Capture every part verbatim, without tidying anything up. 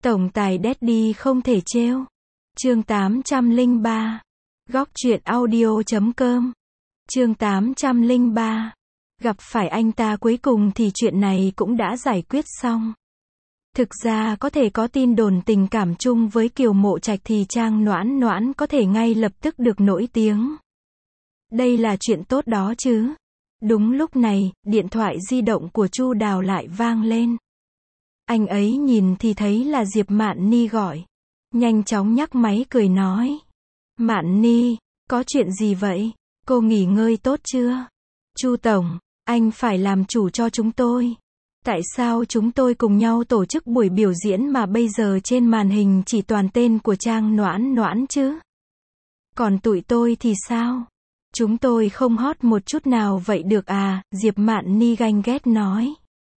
Tổng tài Daddy không thể trêu. Chương tám trăm lẻ ba. Góc truyện audio chấm com. Chương tám trăm lẻ ba. Gặp phải anh ta cuối cùng thì chuyện này cũng đã giải quyết xong. Thực ra có thể có tin đồn tình cảm chung với Kiều Mộ Trạch thì Trang Noãn Noãn có thể ngay lập tức được nổi tiếng. Đây là chuyện tốt đó chứ. Đúng lúc này, điện thoại di động của Chu Đào lại vang lên. Anh ấy nhìn thì thấy là Diệp Mạn Ni gọi. Nhanh chóng nhắc máy cười nói. Mạn Ni, có chuyện gì vậy? Cô nghỉ ngơi tốt chưa? Chu Tổng, anh phải làm chủ cho chúng tôi. Tại sao chúng tôi cùng nhau tổ chức buổi biểu diễn mà bây giờ trên màn hình chỉ toàn tên của Trang Noãn Noãn chứ? Còn tụi tôi thì sao? Chúng tôi không hot một chút nào vậy được à? Diệp Mạn Ni ganh ghét nói.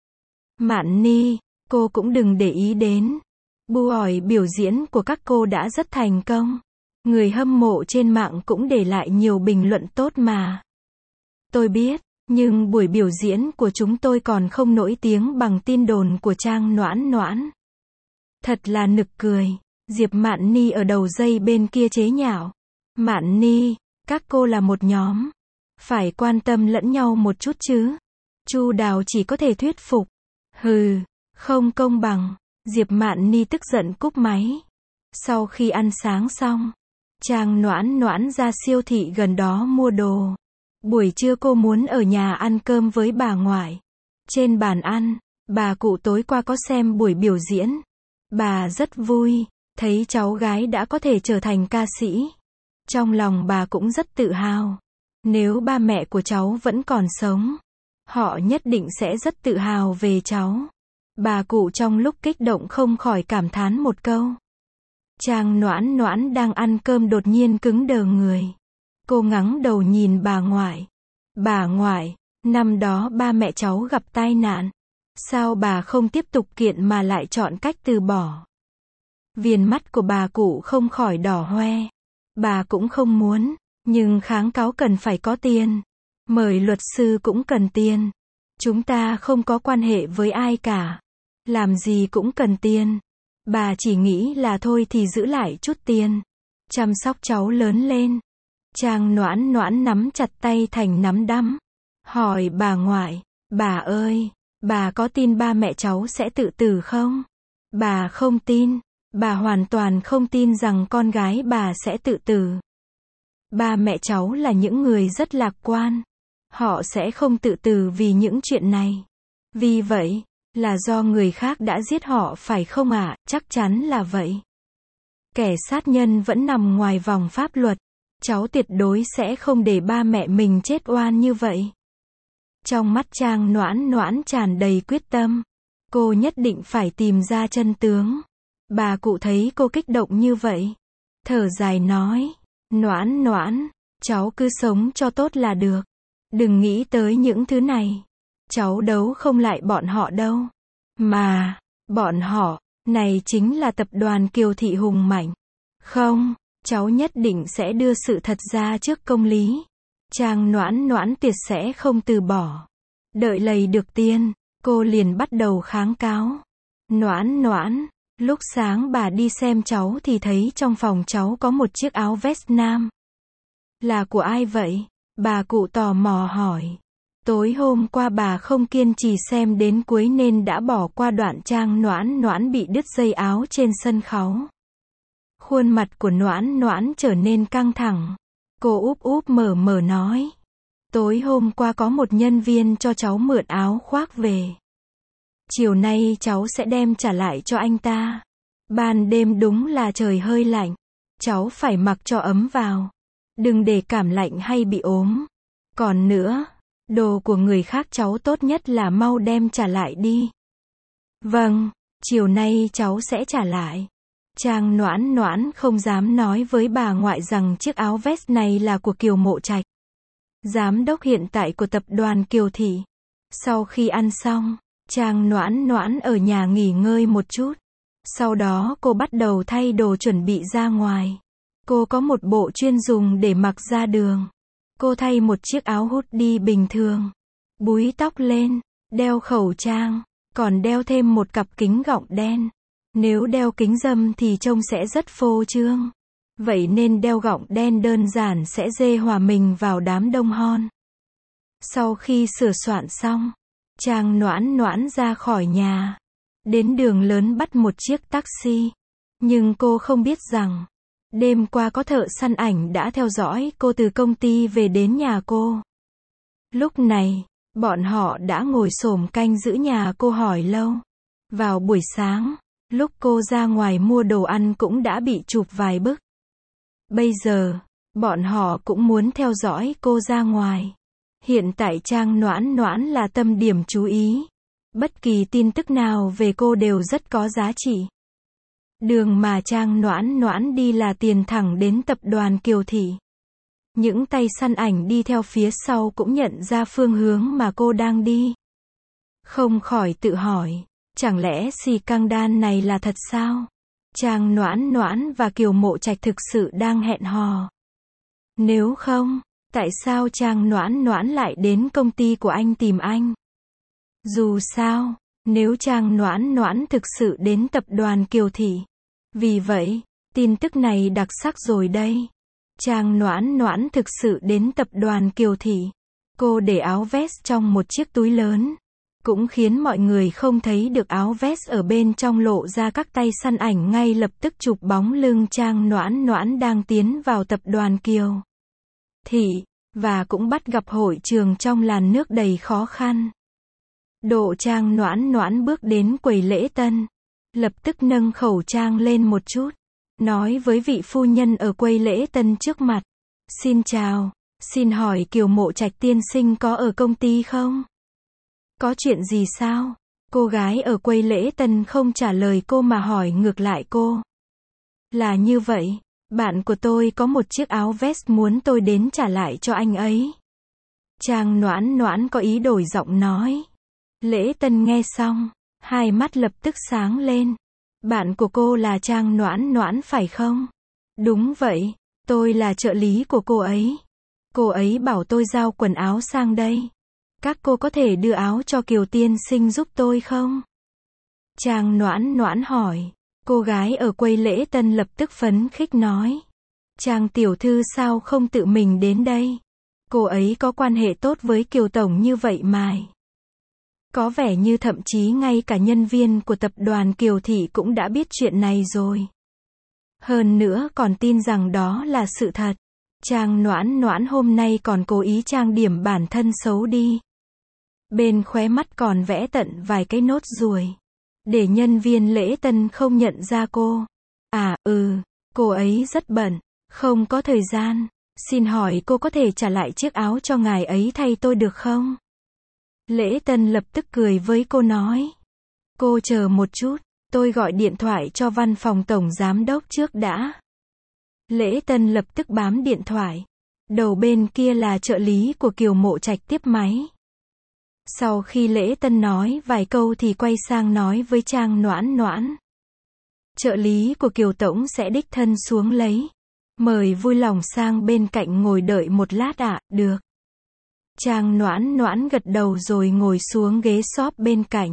Mạn Ni, cô cũng đừng để ý đến. Bu ỏi biểu diễn của các cô đã rất thành công. Người hâm mộ trên mạng cũng để lại nhiều bình luận tốt mà. Tôi biết, nhưng buổi biểu diễn của chúng tôi còn không nổi tiếng bằng tin đồn của Trang Noãn Noãn. Thật là nực cười. Diệp Mạn Ni ở đầu dây bên kia chế nhạo. Mạn Ni, các cô là một nhóm. Phải quan tâm lẫn nhau một chút chứ. Chu Đào chỉ có thể thuyết phục. Hừ, không công bằng. Diệp Mạn Ni tức giận cúp máy. Sau khi ăn sáng xong, Trang Noãn Noãn ra siêu thị gần đó mua đồ. Buổi trưa cô muốn ở nhà ăn cơm với bà ngoại. Trên bàn ăn, bà cụ tối qua có xem buổi biểu diễn. Bà rất vui, thấy cháu gái đã có thể trở thành ca sĩ. Trong lòng bà cũng rất tự hào. Nếu ba mẹ của cháu vẫn còn sống, họ nhất định sẽ rất tự hào về cháu. Bà cụ trong lúc kích động không khỏi cảm thán một câu. Trang Noãn Noãn đang ăn cơm đột nhiên cứng đờ người. Cô ngẩng đầu nhìn bà ngoại. Bà ngoại, năm đó ba mẹ cháu gặp tai nạn. Sao bà không tiếp tục kiện mà lại chọn cách từ bỏ? Viền mắt của bà cụ không khỏi đỏ hoe. Bà cũng không muốn, nhưng kháng cáo cần phải có tiền. Mời luật sư cũng cần tiền. Chúng ta không có quan hệ với ai cả. Làm gì cũng cần tiền. Bà chỉ nghĩ là thôi thì giữ lại chút tiền. Chăm sóc cháu lớn lên. Trang Noãn Noãn nắm chặt tay thành nắm đấm. Hỏi bà ngoại, bà ơi, bà có tin ba mẹ cháu sẽ tự tử không? Bà không tin. Bà hoàn toàn không tin rằng con gái bà sẽ tự tử. Ba mẹ cháu là những người rất lạc quan. Họ sẽ không tự tử vì những chuyện này. Vì vậy, là do người khác đã giết họ phải không ạ? À? Chắc chắn là vậy. Kẻ sát nhân vẫn nằm ngoài vòng pháp luật. Cháu tuyệt đối sẽ không để ba mẹ mình chết oan như vậy. Trong mắt Trang Noãn Noãn tràn đầy quyết tâm. Cô nhất định phải tìm ra chân tướng. Bà cụ thấy cô kích động như vậy. Thở dài nói. Noãn Noãn, cháu cứ sống cho tốt là được. Đừng nghĩ tới những thứ này. Cháu đấu không lại bọn họ đâu. Mà, bọn họ, này chính là tập đoàn Kiều Thị hùng mạnh. Không, cháu nhất định sẽ đưa sự thật ra trước công lý. Trang Noãn Noãn tuyệt sẽ không từ bỏ. Đợi lấy được tiền, cô liền bắt đầu kháng cáo. Noãn Noãn, lúc sáng bà đi xem cháu thì thấy trong phòng cháu có một chiếc áo vest nam. Là của ai vậy? Bà cụ tò mò hỏi. Tối hôm qua bà không kiên trì xem đến cuối nên đã bỏ qua đoạn Trang Noãn Noãn bị đứt dây áo trên sân khấu. Khuôn mặt của Noãn Noãn trở nên căng thẳng. Cô úp úp mở mở nói. Tối hôm qua có một nhân viên cho cháu mượn áo khoác về. Chiều nay cháu sẽ đem trả lại cho anh ta. Ban đêm đúng là trời hơi lạnh. Cháu phải mặc cho ấm vào. Đừng để cảm lạnh hay bị ốm. Còn nữa, đồ của người khác cháu tốt nhất là mau đem trả lại đi. Vâng, chiều nay cháu sẽ trả lại. Trang Noãn Noãn không dám nói với bà ngoại rằng chiếc áo vest này là của Kiều Mộ Trạch, giám đốc hiện tại của tập đoàn Kiều Thị. Sau khi ăn xong, Trang Noãn Noãn ở nhà nghỉ ngơi một chút. Sau đó cô bắt đầu thay đồ chuẩn bị ra ngoài. Cô có một bộ chuyên dùng để mặc ra đường. Cô thay một chiếc áo hoodie bình thường, búi tóc lên, đeo khẩu trang, còn đeo thêm một cặp kính gọng đen. Nếu đeo kính râm thì trông sẽ rất phô trương. Vậy nên đeo gọng đen đơn giản sẽ dễ hòa mình vào đám đông hon. Sau khi sửa soạn xong, Trang Noãn Noãn ra khỏi nhà. Đến đường lớn bắt một chiếc taxi. Nhưng cô không biết rằng, đêm qua có thợ săn ảnh đã theo dõi cô từ công ty về đến nhà cô. Lúc này, bọn họ đã ngồi xổm canh giữ nhà cô hỏi lâu. Vào buổi sáng, lúc cô ra ngoài mua đồ ăn cũng đã bị chụp vài bức. Bây giờ, bọn họ cũng muốn theo dõi cô ra ngoài. Hiện tại Trang Noãn Noãn là tâm điểm chú ý. Bất kỳ tin tức nào về cô đều rất có giá trị. Đường mà Trang Noãn Noãn đi là tiền thẳng đến tập đoàn Kiều Thị. Những tay săn ảnh đi theo phía sau cũng nhận ra phương hướng mà cô đang đi. Không khỏi tự hỏi, chẳng lẽ xì căng đan này là thật sao? Trang Noãn Noãn và Kiều Mộ Trạch thực sự đang hẹn hò. Nếu không, tại sao Trang Noãn Noãn lại đến công ty của anh tìm anh? Dù sao, nếu Trang Noãn Noãn thực sự đến tập đoàn Kiều Thị. Vì vậy, tin tức này đặc sắc rồi đây. Trang Noãn Noãn thực sự đến tập đoàn Kiều Thị. Cô để áo vest trong một chiếc túi lớn. Cũng khiến mọi người không thấy được áo vest ở bên trong lộ ra các tay săn ảnh ngay lập tức chụp bóng lưng Trang Noãn Noãn đang tiến vào tập đoàn Kiều Thị, và cũng bắt gặp hội trường trong làn nước đầy khó khăn. Độ Trang Noãn Noãn bước đến quầy lễ tân, lập tức nâng khẩu trang lên một chút, nói với vị phu nhân ở quầy lễ tân trước mặt. Xin chào, xin hỏi Kiều Mộ Trạch tiên sinh có ở công ty không? Có chuyện gì sao? Cô gái ở quầy lễ tân không trả lời cô mà hỏi ngược lại cô. Là như vậy, bạn của tôi có một chiếc áo vest muốn tôi đến trả lại cho anh ấy. Trang Noãn Noãn có ý đổi giọng nói. Lễ tân nghe xong, hai mắt lập tức sáng lên. Bạn của cô là Trang Noãn Noãn phải không? Đúng vậy, tôi là trợ lý của cô ấy. Cô ấy bảo tôi giao quần áo sang đây. Các cô có thể đưa áo cho Kiều tiên sinh giúp tôi không? Trang Noãn Noãn hỏi. Cô gái ở quầy lễ tân lập tức phấn khích nói. Trang tiểu thư sao không tự mình đến đây? Cô ấy có quan hệ tốt với Kiều tổng như vậy mà. Có vẻ như thậm chí ngay cả nhân viên của tập đoàn Kiều Thị cũng đã biết chuyện này rồi. Hơn nữa còn tin rằng đó là sự thật. Trang Noãn Noãn hôm nay còn cố ý trang điểm bản thân xấu đi. Bên khóe mắt còn vẽ tận vài cái nốt ruồi. Để nhân viên lễ tân không nhận ra cô. À, ừ, cô ấy rất bận, không có thời gian. Xin hỏi cô có thể trả lại chiếc áo cho ngài ấy thay tôi được không? Lễ tân lập tức cười với cô nói. Cô chờ một chút, tôi gọi điện thoại cho văn phòng tổng giám đốc trước đã. Lễ tân lập tức bám điện thoại. Đầu bên kia là trợ lý của Kiều Mộ Trạch tiếp máy. Sau khi lễ tân nói vài câu thì quay sang nói với Trang Noãn Noãn. Trợ lý của Kiều tổng sẽ đích thân xuống lấy. Mời vui lòng sang bên cạnh ngồi đợi một lát ạ, à, được. Trang Noãn Noãn gật đầu rồi ngồi xuống ghế shop bên cạnh.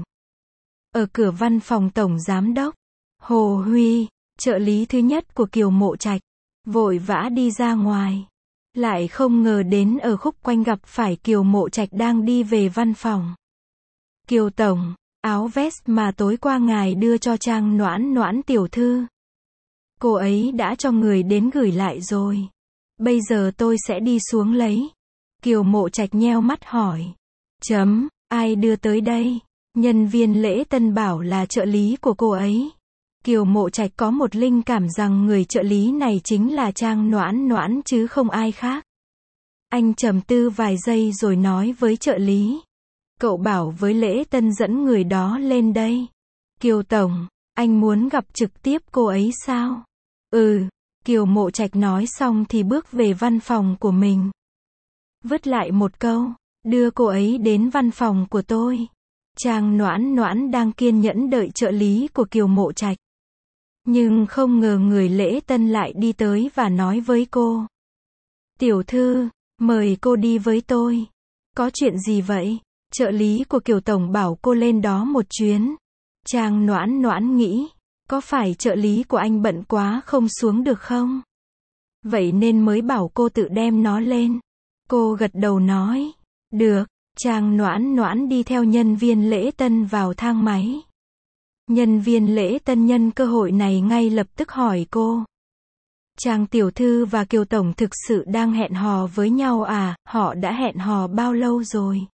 Ở cửa văn phòng tổng giám đốc, Hồ Huy, trợ lý thứ nhất của Kiều Mộ Trạch, vội vã đi ra ngoài. Lại không ngờ đến ở khúc quanh gặp phải Kiều Mộ Trạch đang đi về văn phòng. Kiều tổng, áo vest mà tối qua ngài đưa cho Trang Noãn Noãn tiểu thư. Cô ấy đã cho người đến gửi lại rồi. Bây giờ tôi sẽ đi xuống lấy. Kiều Mộ Trạch nheo mắt hỏi. Chấm, ai đưa tới đây? Nhân viên lễ tân bảo là trợ lý của cô ấy. Kiều Mộ Trạch có một linh cảm rằng người trợ lý này chính là Trang Noãn Noãn chứ không ai khác. Anh trầm tư vài giây rồi nói với trợ lý. Cậu bảo với lễ tân dẫn người đó lên đây. Kiều tổng, anh muốn gặp trực tiếp cô ấy sao? Ừ, Kiều Mộ Trạch nói xong thì bước về văn phòng của mình. Vứt lại một câu, đưa cô ấy đến văn phòng của tôi. Trang Noãn Noãn đang kiên nhẫn đợi trợ lý của Kiều Mộ Trạch. Nhưng không ngờ người lễ tân lại đi tới và nói với cô. Tiểu thư, mời cô đi với tôi. Có chuyện gì vậy? Trợ lý của Kiều tổng bảo cô lên đó một chuyến. Trang Noãn Noãn nghĩ. Có phải trợ lý của anh bận quá không xuống được không? Vậy nên mới bảo cô tự đem nó lên. Cô gật đầu nói. Được. Trang Noãn Noãn đi theo nhân viên lễ tân vào thang máy. Nhân viên lễ tân nhân cơ hội này ngay lập tức hỏi cô. Trang tiểu thư và Kiều tổng thực sự đang hẹn hò với nhau à, họ đã hẹn hò bao lâu rồi?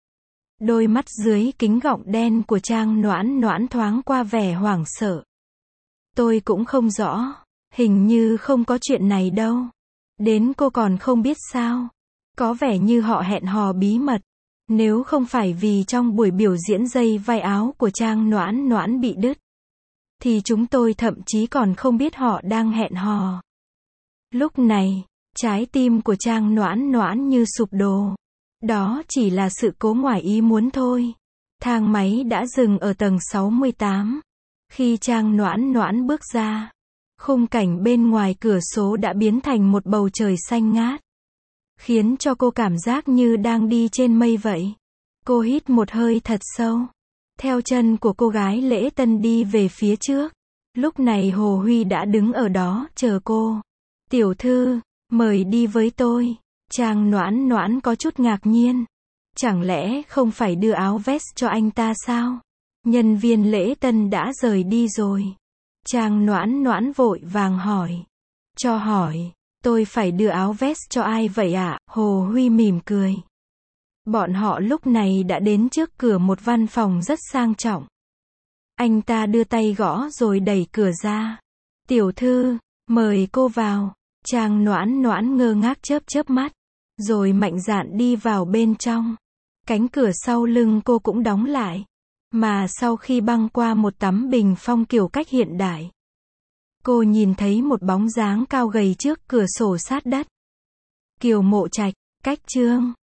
Đôi mắt dưới kính gọng đen của Trang Noãn Noãn thoáng qua vẻ hoảng sợ. Tôi cũng không rõ, hình như không có chuyện này đâu. Đến cô còn không biết sao? Có vẻ như họ hẹn hò bí mật. Nếu không phải vì trong buổi biểu diễn dây vai áo của Trang Noãn Noãn bị đứt, thì chúng tôi thậm chí còn không biết họ đang hẹn hò. Lúc này, trái tim của Trang Noãn Noãn như sụp đổ. Đó chỉ là sự cố ngoài ý muốn thôi. Thang máy đã dừng ở tầng sáu mươi tám. Khi Trang Noãn Noãn bước ra, khung cảnh bên ngoài cửa sổ đã biến thành một bầu trời xanh ngát, khiến cho cô cảm giác như đang đi trên mây vậy. Cô hít một hơi thật sâu, theo chân của cô gái lễ tân đi về phía trước. Lúc này Hồ Huy đã đứng ở đó chờ cô. Tiểu thư, mời đi với tôi. Trang Noãn Noãn có chút ngạc nhiên. Chẳng lẽ không phải đưa áo vest cho anh ta sao? Nhân viên lễ tân đã rời đi rồi. Trang Noãn Noãn vội vàng hỏi. Cho hỏi, tôi phải đưa áo vest cho ai vậy ạ? Hồ Huy mỉm cười. Bọn họ lúc này đã đến trước cửa một văn phòng rất sang trọng. Anh ta đưa tay gõ rồi đẩy cửa ra. Tiểu thư, mời cô vào. Trang Noãn Noãn ngơ ngác chớp chớp mắt, rồi mạnh dạn đi vào bên trong. Cánh cửa sau lưng cô cũng đóng lại. Mà sau khi băng qua một tấm bình phong kiểu cách hiện đại, cô nhìn thấy một bóng dáng cao gầy trước cửa sổ sát đất. Kiều Mộ Trạch, cách chương